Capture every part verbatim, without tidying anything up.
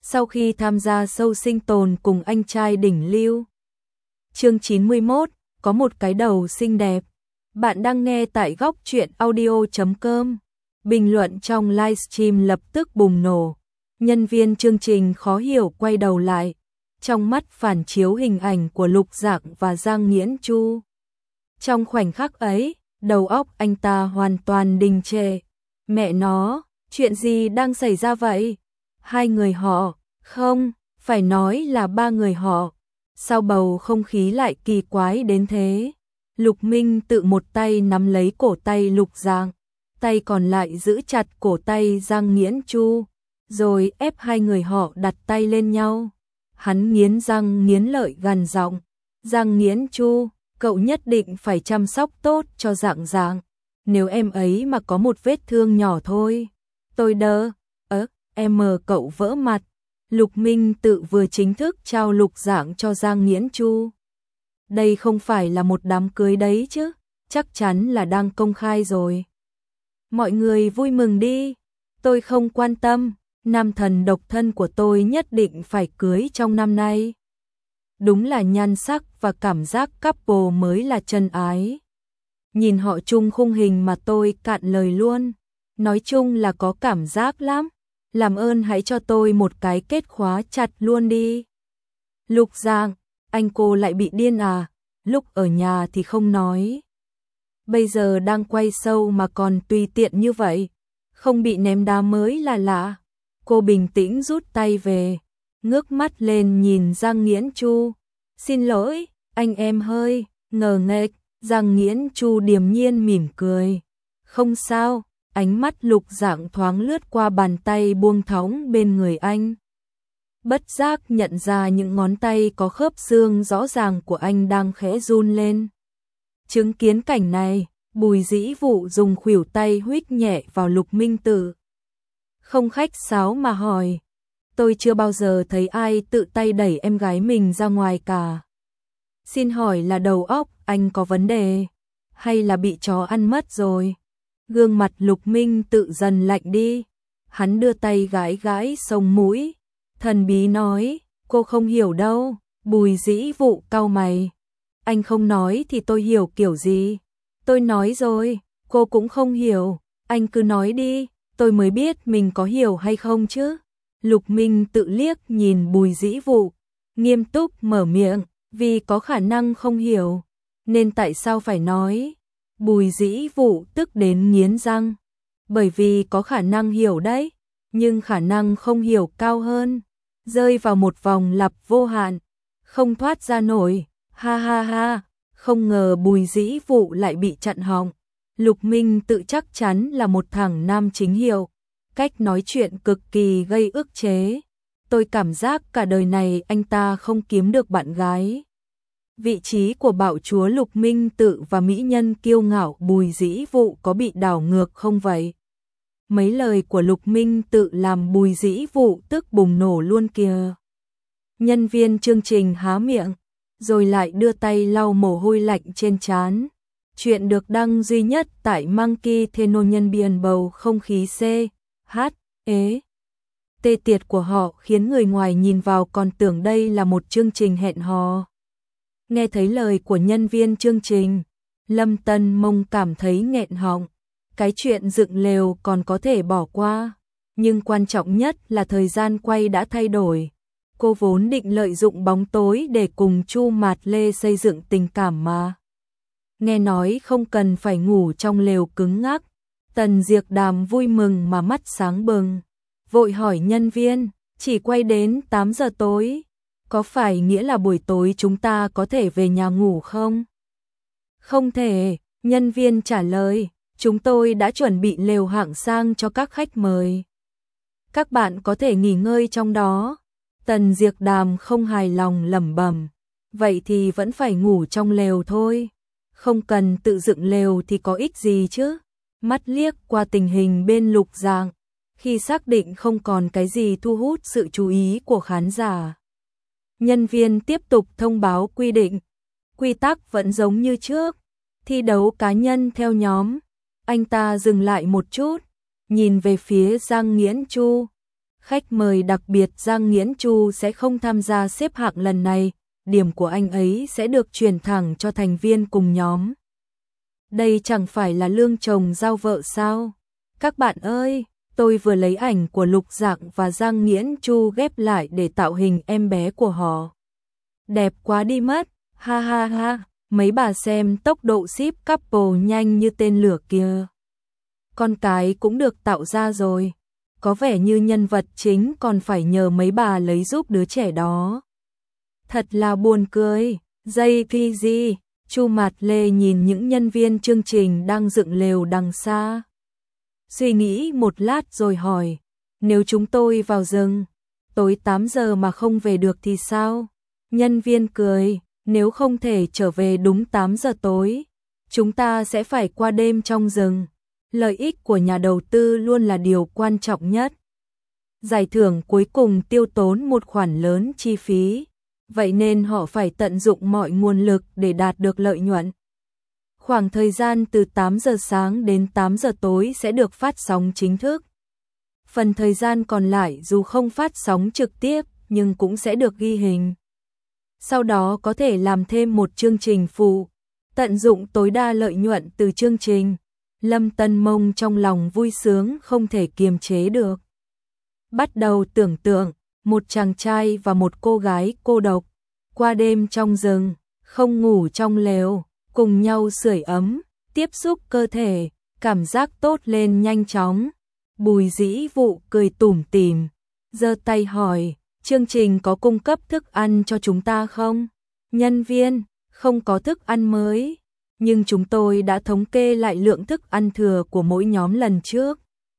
sau khi tham gia show sinh tồn cùng anh trai đỉnh lưu. Chương chín mươi mốt, có một cái đầu xinh đẹp. Bạn đang nghe tại góc truyện audio chấm com. Bình luận trong livestream lập tức bùng nổ. Nhân viên chương trình khó hiểu quay đầu lại. Trong mắt phản chiếu hình ảnh của Lục Dạng và Giang Nghiễn Chu. Trong khoảnh khắc ấy, đầu óc anh ta hoàn toàn đình trệ. Mẹ nó, chuyện gì đang xảy ra vậy? Hai người họ, không, phải nói là ba người họ. Sao bầu không khí lại kỳ quái đến thế? Lục Minh tự một tay nắm lấy cổ tay Lục Dạng, tay còn lại giữ chặt cổ tay Giang Nghiễn Chu, rồi ép hai người họ đặt tay lên nhau. Hắn nghiến răng nghiến lợi gằn giọng, Giang Nghiễn Chu, cậu nhất định phải chăm sóc tốt cho Dạng Dạng. Nếu em ấy mà có một vết thương nhỏ thôi, tôi đỡ, ớ, em mờ cậu vỡ mặt. Lục Minh tự vừa chính thức trao Lục Dạng cho Giang Nghiễn Chu. Đây không phải là một đám cưới đấy chứ, chắc chắn là đang công khai rồi. Mọi người vui mừng đi, tôi không quan tâm, nam thần độc thân của tôi nhất định phải cưới trong năm nay. Đúng là nhan sắc và cảm giác couple mới là chân ái. Nhìn họ chung khung hình mà tôi cạn lời luôn, nói chung là có cảm giác lắm. Làm ơn hãy cho tôi một cái kết khóa chặt luôn đi. Lục Dạng, anh cô lại bị điên à? Lúc ở nhà thì không nói. Bây giờ đang quay show mà còn tùy tiện như vậy. Không bị ném đá mới là lạ. Cô bình tĩnh rút tay về, ngước mắt lên nhìn Giang Nghiễn Chu. Xin lỗi, anh em hơi ngờ nghệch. Giang Nghiễn Chu điềm nhiên mỉm cười. Không sao. Ánh mắt Lục Dạng thoáng lướt qua bàn tay buông thõng bên người anh. Bất giác nhận ra những ngón tay có khớp xương rõ ràng của anh đang khẽ run lên. Chứng kiến cảnh này, Bùi Dĩ Vụ dùng khuỷu tay huých nhẹ vào Lục Minh Tự. Không khách sáo mà hỏi, tôi chưa bao giờ thấy ai tự tay đẩy em gái mình ra ngoài cả. Xin hỏi là đầu óc anh có vấn đề, hay là bị chó ăn mất rồi? Gương mặt Lục Minh Tự dần lạnh đi, hắn đưa tay gãi gãi sống mũi, thần bí nói, cô không hiểu đâu. Bùi Dĩ Vụ cau mày, anh không nói thì tôi hiểu kiểu gì? Tôi nói rồi, cô cũng không hiểu, anh cứ nói đi, tôi mới biết mình có hiểu hay không chứ. Lục Minh Tự liếc nhìn Bùi Dĩ Vụ, nghiêm túc mở miệng, vì có khả năng không hiểu, nên tại sao phải nói? Bùi Dĩ Vụ tức đến nghiến răng, bởi vì có khả năng hiểu đấy, nhưng khả năng không hiểu cao hơn, rơi vào một vòng lặp vô hạn, không thoát ra nổi. Ha ha ha, không ngờ Bùi Dĩ Vụ lại bị chặn họng. Lục Minh Tự chắc chắn là một thằng nam chính hiệu, cách nói chuyện cực kỳ gây ức chế. Tôi cảm giác cả đời này anh ta không kiếm được bạn gái. Vị trí của bạo chúa Lục Minh Tự và mỹ nhân kiêu ngạo Bùi Dĩ Vụ có bị đảo ngược không vậy? Mấy lời của Lục Minh Tự làm Bùi Dĩ Vụ tức bùng nổ luôn kìa. Nhân viên chương trình há miệng, rồi lại đưa tay lau mồ hôi lạnh trên trán. Chuyện được đăng duy nhất tại Monkey Theno nhân biên bầu không khí C, H, ế. Tê tiệt của họ khiến người ngoài nhìn vào còn tưởng đây là một chương trình hẹn hò. Nghe thấy lời của nhân viên chương trình, Lâm Tân Mông cảm thấy nghẹn họng. Cái chuyện dựng lều còn có thể bỏ qua, nhưng quan trọng nhất là thời gian quay đã thay đổi. Cô vốn định lợi dụng bóng tối để cùng Chu Mạt Lê xây dựng tình cảm mà. Nghe nói không cần phải ngủ trong lều cứng ngắc, Tần Diệc Đàm vui mừng mà mắt sáng bừng. Vội hỏi nhân viên, chỉ quay đến tám giờ tối. Có phải nghĩa là buổi tối chúng ta có thể về nhà ngủ không? Không thể, nhân viên trả lời, chúng tôi đã chuẩn bị lều hạng sang cho các khách mời. Các bạn có thể nghỉ ngơi trong đó. Tần Diệc Đàm không hài lòng lẩm bẩm, vậy thì vẫn phải ngủ trong lều thôi. Không cần tự dựng lều thì có ích gì chứ? Mắt liếc qua tình hình bên Lục Dạng, khi xác định không còn cái gì thu hút sự chú ý của khán giả. Nhân viên tiếp tục thông báo quy định. Quy tắc vẫn giống như trước, thi đấu cá nhân theo nhóm. Anh ta dừng lại một chút, nhìn về phía Giang Nghiễn Chu. Khách mời đặc biệt Giang Nghiễn Chu sẽ không tham gia xếp hạng lần này, điểm của anh ấy sẽ được chuyển thẳng cho thành viên cùng nhóm. Đây chẳng phải là lương chồng giao vợ sao? Các bạn ơi, tôi vừa lấy ảnh của Lục Dạng và Giang Nghiễn Chu ghép lại để tạo hình em bé của họ. Đẹp quá đi mất, ha ha ha, mấy bà xem tốc độ ship couple nhanh như tên lửa kìa. Con cái cũng được tạo ra rồi, có vẻ như nhân vật chính còn phải nhờ mấy bà lấy giúp đứa trẻ đó. Thật là buồn cười, jay pê giê, Chu Mạt Lê nhìn những nhân viên chương trình đang dựng lều đằng xa. Suy nghĩ một lát rồi hỏi, nếu chúng tôi vào rừng, tối tám giờ mà không về được thì sao? Nhân viên cười, nếu không thể trở về đúng tám giờ tối, chúng ta sẽ phải qua đêm trong rừng. Lợi ích của nhà đầu tư luôn là điều quan trọng nhất. Giải thưởng cuối cùng tiêu tốn một khoản lớn chi phí, vậy nên họ phải tận dụng mọi nguồn lực để đạt được lợi nhuận. Khoảng thời gian từ tám giờ sáng đến tám giờ tối sẽ được phát sóng chính thức. Phần thời gian còn lại dù không phát sóng trực tiếp nhưng cũng sẽ được ghi hình. Sau đó có thể làm thêm một chương trình phụ, tận dụng tối đa lợi nhuận từ chương trình. Lâm Tân Mông trong lòng vui sướng không thể kiềm chế được. Bắt đầu tưởng tượng, một chàng trai và một cô gái cô độc, qua đêm trong rừng, không ngủ trong lều, cùng nhau sưởi ấm, tiếp xúc cơ thể, cảm giác tốt lên nhanh chóng. Bùi Dĩ Vụ cười tủm tỉm, giơ tay hỏi, chương trình có cung cấp thức ăn cho chúng ta không? Nhân viên, không có thức ăn mới, nhưng chúng tôi đã thống kê lại lượng thức ăn thừa của mỗi nhóm lần trước.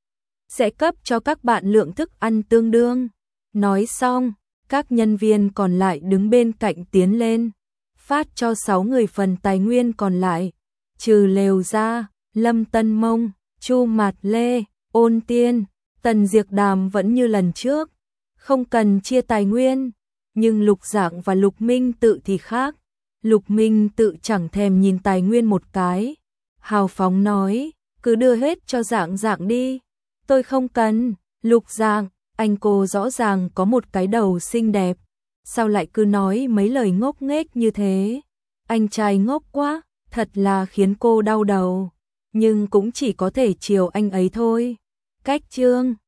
Sẽ cấp cho các bạn lượng thức ăn tương đương. Nói xong, các nhân viên còn lại đứng bên cạnh tiến lên, phát cho sáu người phần tài nguyên còn lại. Trừ lều ra, Lâm Tân Mông, Chu Mạt Lê, Ôn Tiên, Tần Diệc Đàm vẫn như lần trước, không cần chia tài nguyên, nhưng Lục Dạng và Lục Minh Tự thì khác. Lục Minh Tự chẳng thèm nhìn tài nguyên một cái, hào phóng nói, cứ đưa hết cho Dạng Dạng đi. Tôi không cần. Lục Dạng, anh cô rõ ràng có một cái đầu xinh đẹp, sao lại cứ nói mấy lời ngốc nghếch như thế? Anh trai ngốc quá, thật là khiến cô đau đầu, nhưng cũng chỉ có thể chiều anh ấy thôi. Cách chương